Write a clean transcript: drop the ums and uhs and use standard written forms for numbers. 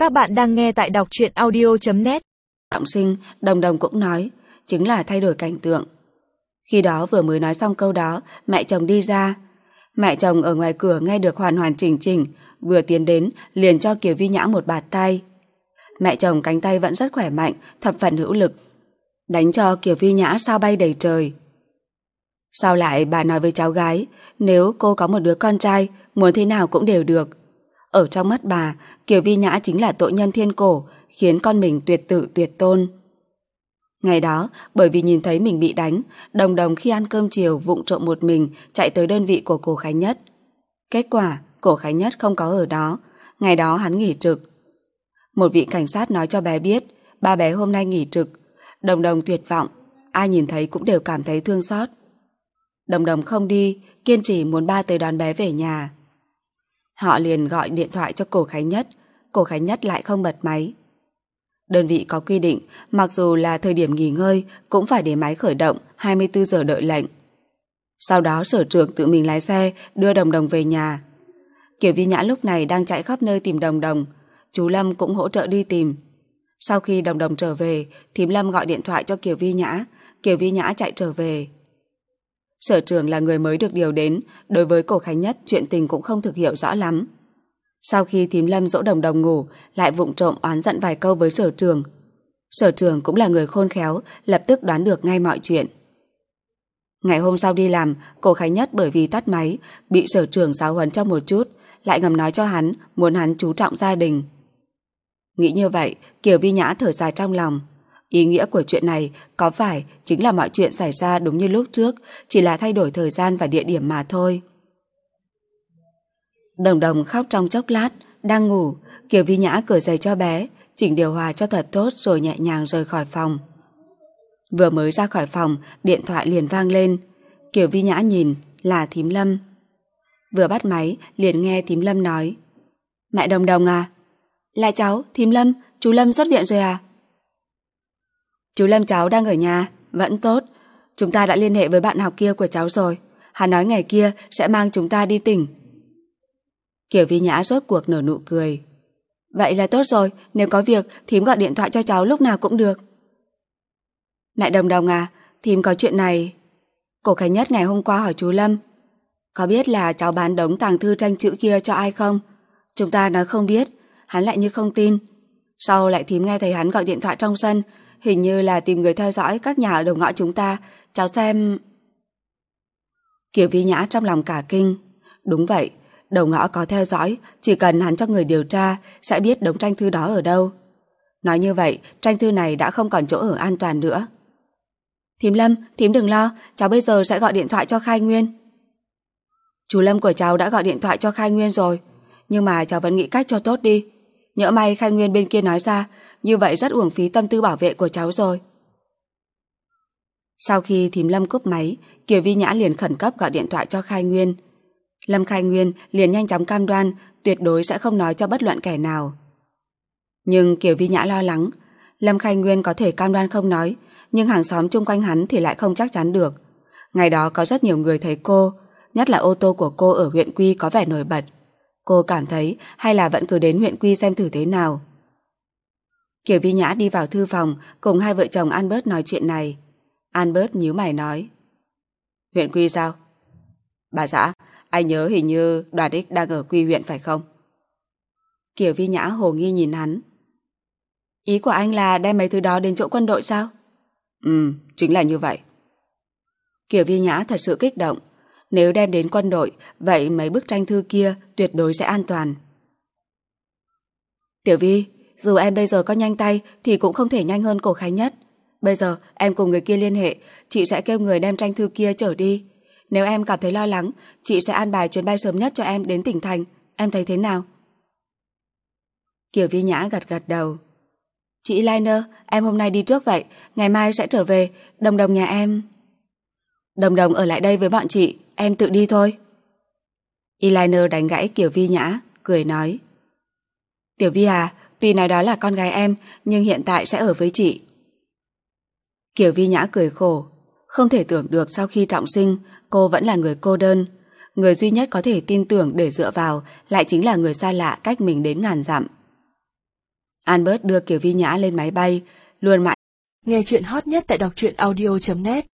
Các bạn đang nghe tại đọc truyện audio.net. Trọng sinh, Đồng Đồng cũng nói, chính là thay đổi cảnh tượng. Khi đó vừa mới nói xong câu đó, mẹ chồng đi ra. Mẹ chồng ở ngoài cửa nghe được hoàn hoàn chỉnh chỉnh, vừa tiến đến liền cho Kiều Vi Nhã một bạt tay. Mẹ chồng cánh tay vẫn rất khỏe mạnh, thập phần hữu lực, đánh cho Kiều Vi Nhã sao bay đầy trời. Sau lại bà nói với cháu gái, nếu cô có một đứa con trai, muốn thế nào cũng đều được. Ở trong mắt bà, Kiều Vi Nhã chính là tội nhân thiên cổ, khiến con mình tuyệt tử tuyệt tôn. Ngày đó, bởi vì nhìn thấy mình bị đánh, Đồng Đồng khi ăn cơm chiều vụng trộm một mình chạy tới đơn vị của Cổ Khánh Nhất. Kết quả, Cổ Khánh Nhất không có ở đó, ngày đó hắn nghỉ trực. Một vị cảnh sát nói cho bé biết, ba bé hôm nay nghỉ trực. Đồng Đồng tuyệt vọng, ai nhìn thấy cũng đều cảm thấy thương xót. Đồng Đồng không đi, kiên trì muốn ba tới đón bé về nhà. Họ liền gọi điện thoại cho Cổ Khánh Nhất, Cổ Khánh Nhất lại không bật máy. Đơn vị có quy định, mặc dù là thời điểm nghỉ ngơi cũng phải để máy khởi động 24 giờ đợi lệnh. Sau đó sở trưởng tự mình lái xe đưa Đồng Đồng về nhà. Kiều Vi Nhã lúc này đang chạy khắp nơi tìm Đồng Đồng, chú Lâm cũng hỗ trợ đi tìm. Sau khi Đồng Đồng trở về, thím Lâm gọi điện thoại cho Kiều Vi Nhã chạy trở về. Sở trưởng là người mới được điều đến, đối với Cổ Khánh Nhất chuyện tình cũng không thực hiểu rõ lắm. Sau khi thím Lâm dỗ Đồng Đồng ngủ, lại vụng trộm oán giận vài câu với sở trưởng. Sở trưởng cũng là người khôn khéo, lập tức đoán được ngay mọi chuyện. Ngày hôm sau đi làm, Cổ Khánh Nhất bởi vì tắt máy, bị sở trưởng giáo huấn cho một chút, lại ngầm nói cho hắn, muốn hắn chú trọng gia đình. Nghĩ như vậy, Kiều Vi Nhã thở dài trong lòng. Ý nghĩa của chuyện này có phải chính là mọi chuyện xảy ra đúng như lúc trước, chỉ là thay đổi thời gian và địa điểm mà thôi. Đồng Đồng khóc trong chốc lát, đang ngủ, Kiều Vi Nhã cởi giày cho bé, chỉnh điều hòa cho thật tốt rồi nhẹ nhàng rời khỏi phòng. Vừa mới ra khỏi phòng, điện thoại liền vang lên. Kiều Vi Nhã nhìn, là thím Lâm. Vừa bắt máy, liền nghe thím Lâm nói, mẹ Đồng Đồng à? Là cháu, thím Lâm, chú Lâm xuất viện rồi à? Chú Lâm cháu đang ở nhà, vẫn tốt. Chúng ta đã liên hệ với bạn học kia của cháu rồi. Hắn nói ngày kia sẽ mang chúng ta đi tỉnh. Kiều Vi Nhã rốt cuộc nở nụ cười. Vậy là tốt rồi, nếu có việc thím gọi điện thoại cho cháu lúc nào cũng được. Mẹ Đồng Đồng à, thím có chuyện này. Cổ Khánh Nhất ngày hôm qua hỏi chú Lâm, có biết là cháu bán đống tàng thư tranh chữ kia cho ai không? Chúng ta nói không biết, hắn lại như không tin. Sau lại thím nghe thấy hắn gọi điện thoại trong sân, hình như là tìm người theo dõi các nhà ở đầu ngõ chúng ta. Cháu xem... Kiều Vi Nhã trong lòng cả kinh. Đúng vậy, đầu ngõ có theo dõi, chỉ cần hắn cho người điều tra sẽ biết đống tranh thư đó ở đâu. Nói như vậy, tranh thư này đã không còn chỗ ở an toàn nữa. Thím Lâm, thím đừng lo, cháu bây giờ sẽ gọi điện thoại cho Khai Nguyên. Chú Lâm của cháu đã gọi điện thoại cho Khai Nguyên rồi, nhưng mà cháu vẫn nghĩ cách cho tốt đi. Nhỡ may Khai Nguyên bên kia nói ra, như vậy rất uổng phí tâm tư bảo vệ của cháu rồi. Sau khi thím Lâm cúp máy, Kiều Vi Nhã liền khẩn cấp gọi điện thoại cho Khai Nguyên. Lâm Khai Nguyên liền nhanh chóng cam đoan tuyệt đối sẽ không nói cho bất luận kẻ nào. Nhưng Kiều Vi Nhã lo lắng, Lâm Khai Nguyên có thể cam đoan không nói, nhưng hàng xóm chung quanh hắn thì lại không chắc chắn được. Ngày đó có rất nhiều người thấy cô, nhất là ô tô của cô ở huyện Quy có vẻ nổi bật. Cô cảm thấy hay là vẫn cứ đến huyện Quy xem thử thế nào. Kiều Vi Nhã đi vào thư phòng cùng hai vợ chồng Albert nói chuyện này. Albert nhíu mày nói, huyện Quy sao? Bà xã, anh nhớ hình như đoàn X đang ở Quy huyện phải không? Kiều Vi Nhã hồ nghi nhìn hắn. Ý của anh là đem mấy thứ đó đến chỗ quân đội sao? Chính là như vậy. Kiều Vi Nhã thật sự kích động. Nếu đem đến quân đội, vậy mấy bức tranh thư kia tuyệt đối sẽ an toàn. Tiểu Vi, dù em bây giờ có nhanh tay thì cũng không thể nhanh hơn Cổ Khánh Nhất. Bây giờ em cùng người kia liên hệ, chị sẽ kêu người đem tranh thư kia chở đi. Nếu em cảm thấy lo lắng, chị sẽ an bài chuyến bay sớm nhất cho em đến tỉnh thành. Em thấy thế nào? Kiều Vi Nhã gật gật đầu. Chị Liner, em hôm nay đi trước vậy, ngày mai sẽ trở về. Đồng Đồng nhà em... Đồng Đồng ở lại đây với bọn chị, em tự đi thôi. Eliner đánh gãy Kiều Vi Nhã, cười nói, Tiểu Vi à, tuy nói đó là con gái em, nhưng hiện tại sẽ ở với chị. Kiều Vi Nhã cười khổ, không thể tưởng được sau khi trọng sinh, cô vẫn là người cô đơn. Người duy nhất có thể tin tưởng để dựa vào lại chính là người xa lạ cách mình đến ngàn dặm. Albert đưa Kiều Vi Nhã lên máy bay, luôn mãi. Nghe chuyện hot nhất tại đọc truyện audio.net